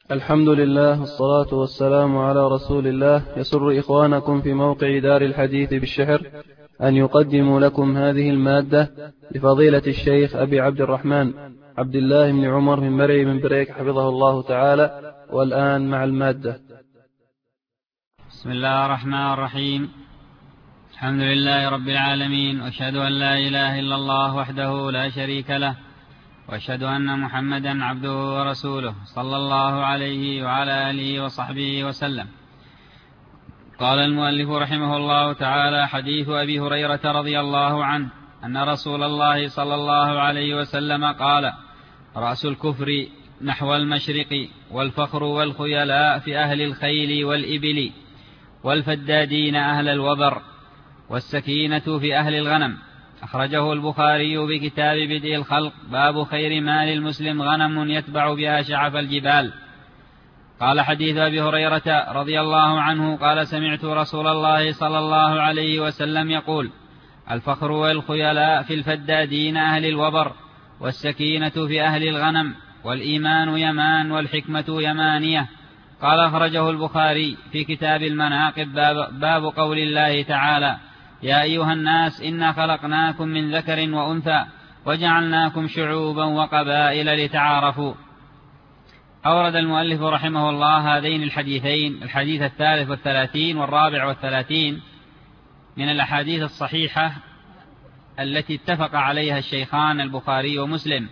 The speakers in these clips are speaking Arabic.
الحمد لله والصلاة والسلام على رسول الله. يسر إخوانكم في موقع دار الحديث بالشحر أن يقدموا لكم هذه المادة لفضيلة الشيخ أبي عبد الرحمن عبد الله بن عمر من مرعي من بريك حفظه الله تعالى. والآن مع المادة. بسم الله الرحمن الرحيم. الحمد لله رب العالمين، وأشهد أن لا إله إلا الله وحده لا شريك له، وأشهد أن محمدا عبده ورسوله صلى الله عليه وعلى آله وصحبه وسلم. قال المؤلف رحمه الله تعالى: حديث أبي هريرة رضي الله عنه أن رسول الله صلى الله عليه وسلم قال: رأس الكفر نحو المشرق، والفخر والخيلاء في أهل الخيل والإبل، والفدادين أهل الوبر، والسكينة في أهل الغنم. أخرجه البخاري بكتاب بدء الخلق، باب خير مال المسلم غنم يتبع بها شعف الجبال. قال: حديث أبي هريرة رضي الله عنه قال: سمعت رسول الله صلى الله عليه وسلم يقول: الفخر والخيلاء في الفدادين أهل الوبر، والسكينة في أهل الغنم، والإيمان يمان، والحكمة يمانية. قال: أخرجه البخاري في كتاب المناقب، باب قول الله تعالى: يا أيها الناس إنا خلقناكم من ذكر وأنثى وجعلناكم شعوبا وقبائل لتعارفوا. أورد المؤلف رحمه الله هذين الحديثين، الحديث 33 و34 من الأحاديث الصحيحة التي اتفق عليها الشيخان البخاري ومسلم.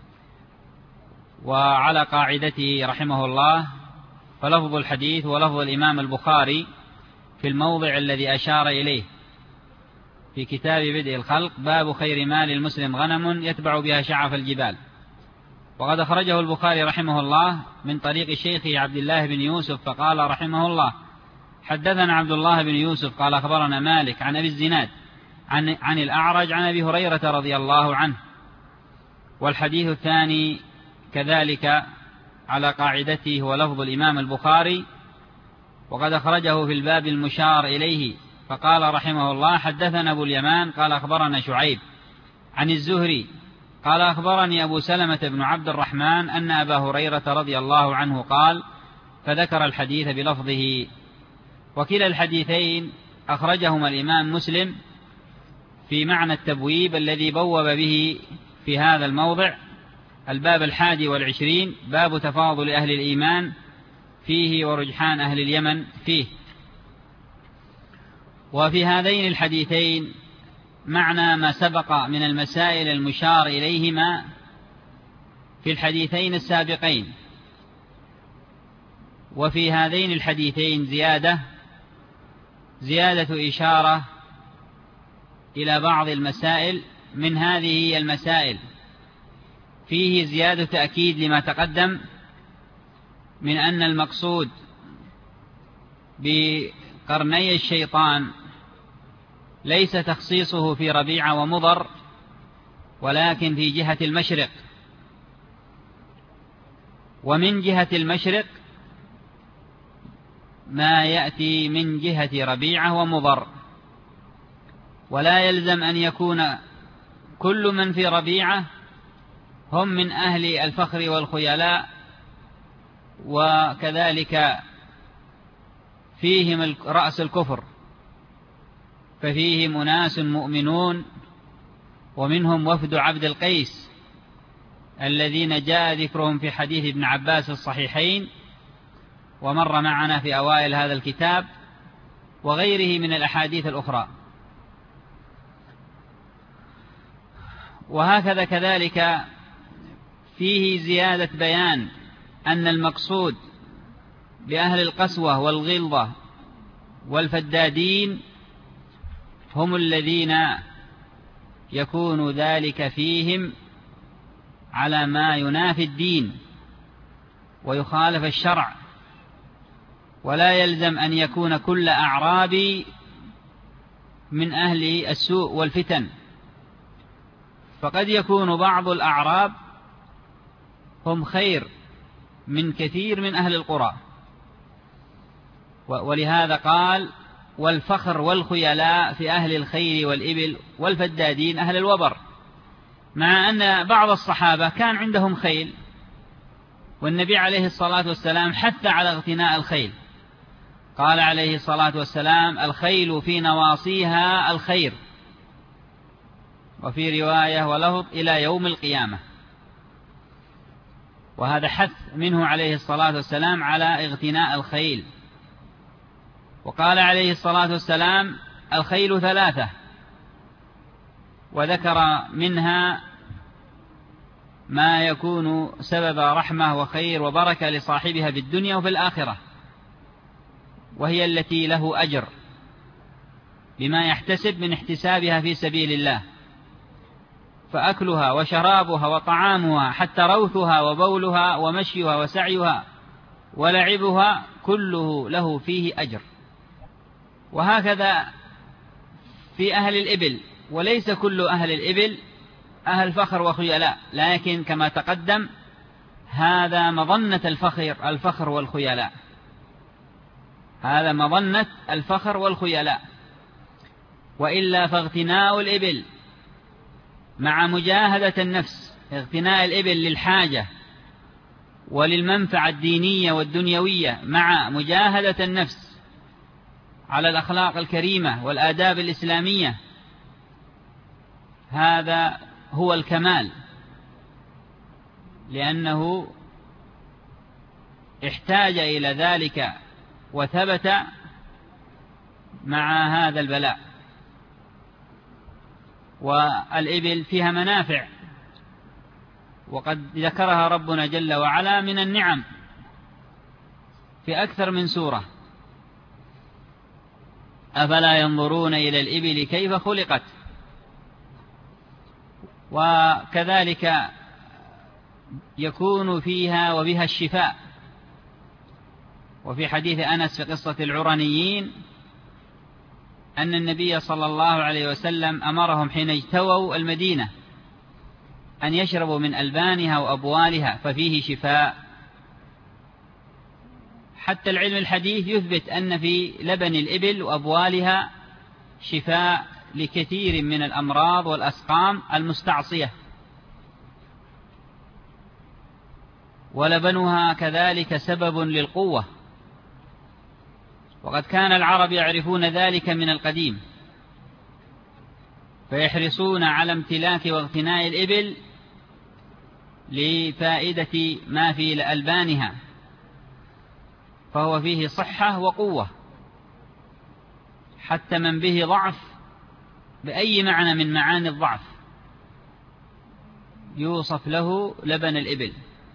وعلى قاعدته رحمه الله، فلفظ الحديث ولفظ الإمام البخاري في الموضع الذي أشار إليه في كتاب بدء الخلق، باب خير مال المسلم غنم يتبع بها شعف الجبال. وقد أخرجه البخاري رحمه الله من طريق شيخه عبد الله بن يوسف، فقال رحمه الله: حدثنا عبد الله بن يوسف قال: أخبرنا مالك عن أبي الزناد عن الأعرج عن أبي هريرة رضي الله عنه. والحديث الثاني كذلك على قاعدته هو لفظ الإمام البخاري، وقد أخرجه في الباب المشار إليه، فقال رحمه الله: حدثنا أبو اليمان قال: أخبرنا شعيب عن الزهري قال: أخبرني أبو سلمة بن عبد الرحمن أن أبا هريرة رضي الله عنه قال، فذكر الحديث بلفظه. وكلا الحديثين أخرجهما الإمام مسلم في معنى التبويب الذي بوب به في هذا الموضع، الباب 21، باب تفاضل أهل الإيمان فيه ورجحان أهل اليمن فيه. وفي هذين الحديثين معنى ما سبق من المسائل المشار إليهما في الحديثين السابقين. وفي هذين الحديثين زيادة إشارة إلى بعض المسائل. من هذه المسائل فيه زيادة تأكيد لما تقدم من أن المقصود بقرني الشيطان ليس تخصيصه في ربيعة ومضر، ولكن في جهة المشرق. ومن جهة المشرق ما يأتي من جهة ربيعة ومضر، ولا يلزم أن يكون كل من في ربيعة هم من أهل الفخر والخيلاء، وكذلك فيهم رأس الكفر، ففيهم أناس مؤمنون، ومنهم وفد عبد القيس الذين جاء ذكرهم في حديث ابن عباس الصحيحين، ومر معنا في أوائل هذا الكتاب، وغيره من الأحاديث الأخرى. وهكذا كذلك فيه زيادة بيان أن المقصود بأهل القسوة والغلظة والفدادين هم الذين يكون ذلك فيهم على ما ينافي الدين ويخالف الشرع، ولا يلزم أن يكون كل أعرابي من أهل السوء والفتن، فقد يكون بعض الأعراب هم خير من كثير من أهل القرى. ولهذا قال: والفخر والخيلاء في أهل الخيل والإبل، والفدادين أهل الوبر، مع أن بعض الصحابة كان عندهم خيل والنبي عليه الصلاة والسلام حث على اغتناء الخيل، قال عليه الصلاة والسلام: الخيل في نواصيها الخير، وفي رواية ولفظ إلى يوم القيامة. وهذا حث منه عليه الصلاة والسلام على اغتناء الخيل. وقال عليه الصلاة والسلام: الخيل ثلاثة، وذكر منها ما يكون سبب رحمة وخير وبركة لصاحبها في الدنيا وفي الآخرة، وهي التي له أجر بما يحتسب من احتسابها في سبيل الله، فأكلها وشرابها وطعامها حتى روثها وبولها ومشيها وسعيها ولعبها كله له فيه أجر. وهكذا في أهل الإبل، وليس كل أهل الإبل أهل فخر وخيلاء، لكن كما تقدم هذا مظنة الفخر والخيلاء، هذا مظنة الفخر والخيلاء. وإلا فاغتناء الإبل مع مجاهدة النفس، اغتناء الإبل للحاجة وللمنفعة الدينية والدنيوية مع مجاهدة النفس على الأخلاق الكريمة والآداب الإسلامية، هذا هو الكمال، لأنه احتاج إلى ذلك وثبت مع هذا البلاء. والإبل فيها منافع، وقد ذكرها ربنا جل وعلا من النعم في أكثر من سورة: أفلا ينظرون إلى الإبل كيف خلقت. وكذلك يكون فيها وبها الشفاء. وفي حديث أنس في قصة العرنيين أن النبي صلى الله عليه وسلم أمرهم حين اجتووا المدينة أن يشربوا من ألبانها وأبوالها ففيه شفاء. حتى العلم الحديث يثبت أن في لبن الإبل وأبوالها شفاء لكثير من الأمراض والأسقام المستعصية، ولبنها كذلك سبب للقوة، وقد كان العرب يعرفون ذلك من القديم، فيحرصون على امتلاك واغتناء الإبل لفائدة ما في ألبانها، فهو فيه صحة وقوة، حتى من به ضعف بأي معنى من معاني الضعف يوصف له لبن الإبل.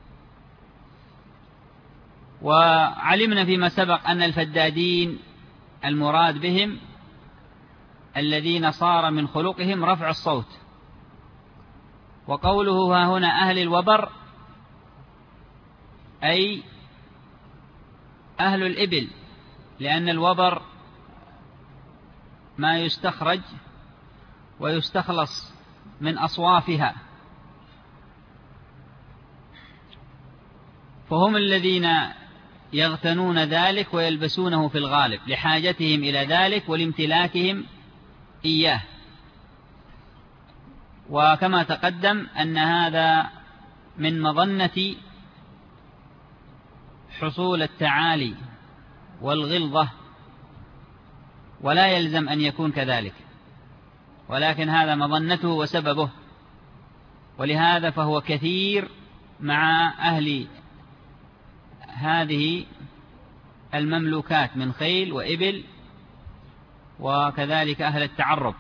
وعلمنا فيما سبق أن الفدادين المراد بهم الذين صار من خلقهم رفع الصوت، وقوله ها هنا أهل الوبر أي أهل الإبل، لأن الوبر ما يستخرج ويستخلص من أصوافها، فهم الذين يغتنون ذلك ويلبسونه في الغالب لحاجتهم إلى ذلك ولامتلاكهم إياه. وكما تقدم أن هذا من مظنة حصول التعالي والغلظة، ولا يلزم أن يكون كذلك، ولكن هذا مظنته وسببه. ولهذا فهو كثير مع أهل هذه المملوكات من خيل وإبل، وكذلك أهل التعرب.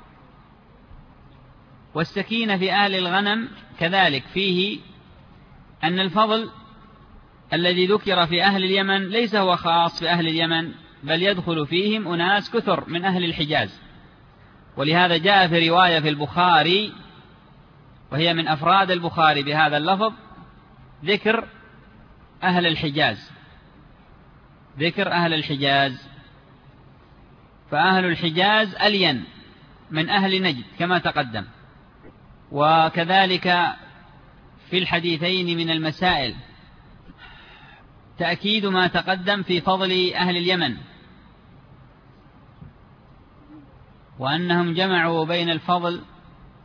والسكينة في أهل الغنم كذلك فيه أن الفضل الذي ذكر في أهل اليمن ليس هو خاص بأهل اليمن، بل يدخل فيهم أناس كثر من أهل الحجاز. ولهذا جاء في رواية في البخاري، وهي من أفراد البخاري بهذا اللفظ، ذكر أهل الحجاز، ذكر أهل الحجاز. فأهل الحجاز ألين من أهل نجد كما تقدم. وكذلك في الحديثين من المسائل تأكيد ما تقدم في فضل أهل اليمن، وأنهم جمعوا بين الفضل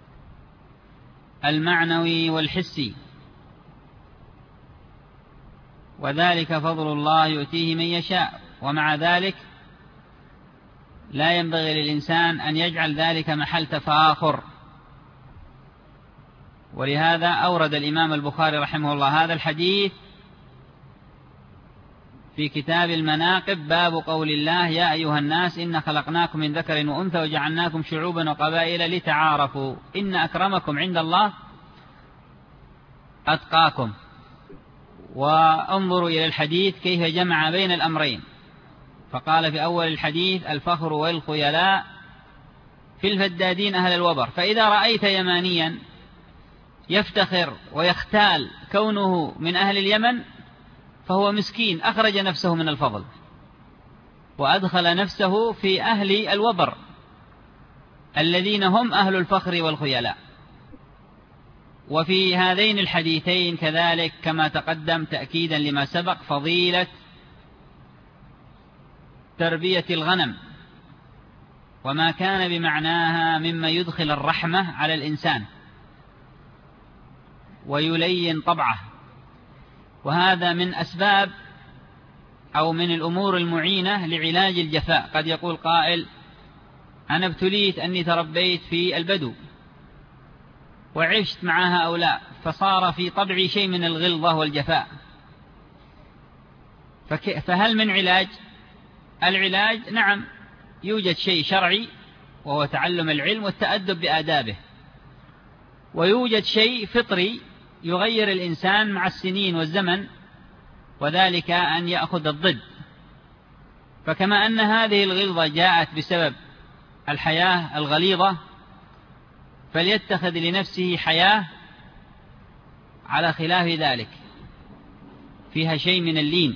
المعنوي والحسي، وذلك فضل الله يؤتيه من يشاء. ومع ذلك لا ينبغي للإنسان أن يجعل ذلك محل تفاخر، ولهذا أورد الإمام البخاري رحمه الله هذا الحديث في كتاب المناقب، باب قول الله يا أيها الناس إن خلقناكم من ذكر وأنثى وجعلناكم شعوبا وقبائل لتعارفوا إن أكرمكم عند الله أتقاكم. وانظروا إلى الحديث كيف جمع بين الأمرين، فقال في أول الحديث الفخر والخيلاء في الفدادين أهل الوبر. فإذا رأيت يمانيا يفتخر ويختال كونه من أهل اليمن فهو مسكين أخرج نفسه من الفضل وأدخل نفسه في أهل الوبر الذين هم أهل الفخر والخيلاء. وفي هذين الحديثين كذلك كما تقدم تأكيدا لما سبق فضيلة تربية الغنم وما كان بمعناها مما يدخل الرحمة على الإنسان ويلين طبعه. وهذا من أسباب أو من الأمور المعينة لعلاج الجفاء. قد يقول قائل أنا ابتليت أني تربيت في البدو وعشت مع هؤلاء فصار في طبعي شيء من الغلظة والجفاء، فهل من علاج؟ العلاج نعم يوجد شيء شرعي وهو تعلم العلم والتأدب بآدابه، ويوجد شيء فطري يغير الإنسان مع السنين والزمن، وذلك أن يأخذ الضد. فكما أن هذه الغلظة جاءت بسبب الحياة الغليظة فليتخذ لنفسه حياة على خلاف ذلك فيها شيء من اللين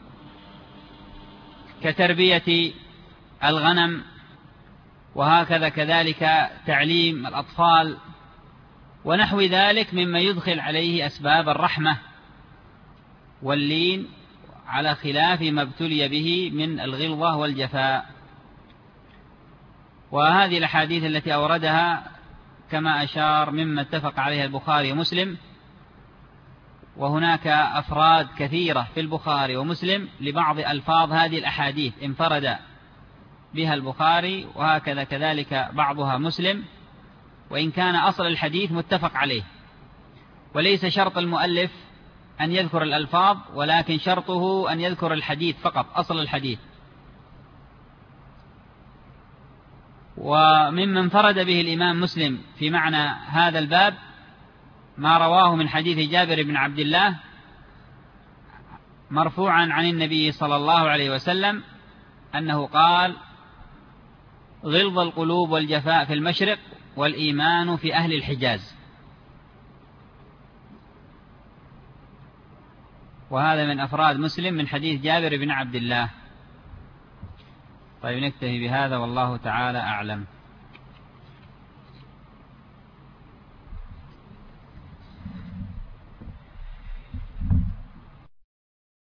كتربية الغنم، وهكذا كذلك تعليم الأطفال ونحو ذلك مما يدخل عليه أسباب الرحمة واللين على خلاف ما ابتلي به من الغلظة والجفاء. وهذه الأحاديث التي أوردها كما أشار مما اتفق عليها البخاري ومسلم، وهناك أفراد كثيرة في البخاري ومسلم لبعض ألفاظ هذه الأحاديث انفرد بها البخاري، وهكذا كذلك بعضها مسلم، وإن كان أصل الحديث متفق عليه. وليس شرط المؤلف أن يذكر الألفاظ، ولكن شرطه أن يذكر الحديث فقط، أصل الحديث. ومما انفرد به الإمام مسلم في معنى هذا الباب ما رواه من حديث جابر بن عبد الله مرفوعا عن النبي صلى الله عليه وسلم أنه قال غلظ القلوب والجفاء في المشرق والإيمان في أهل الحجاز. وهذا من أفراد مسلم من حديث جابر بن عبد الله. طيب نكتفي بهذا والله تعالى أعلم.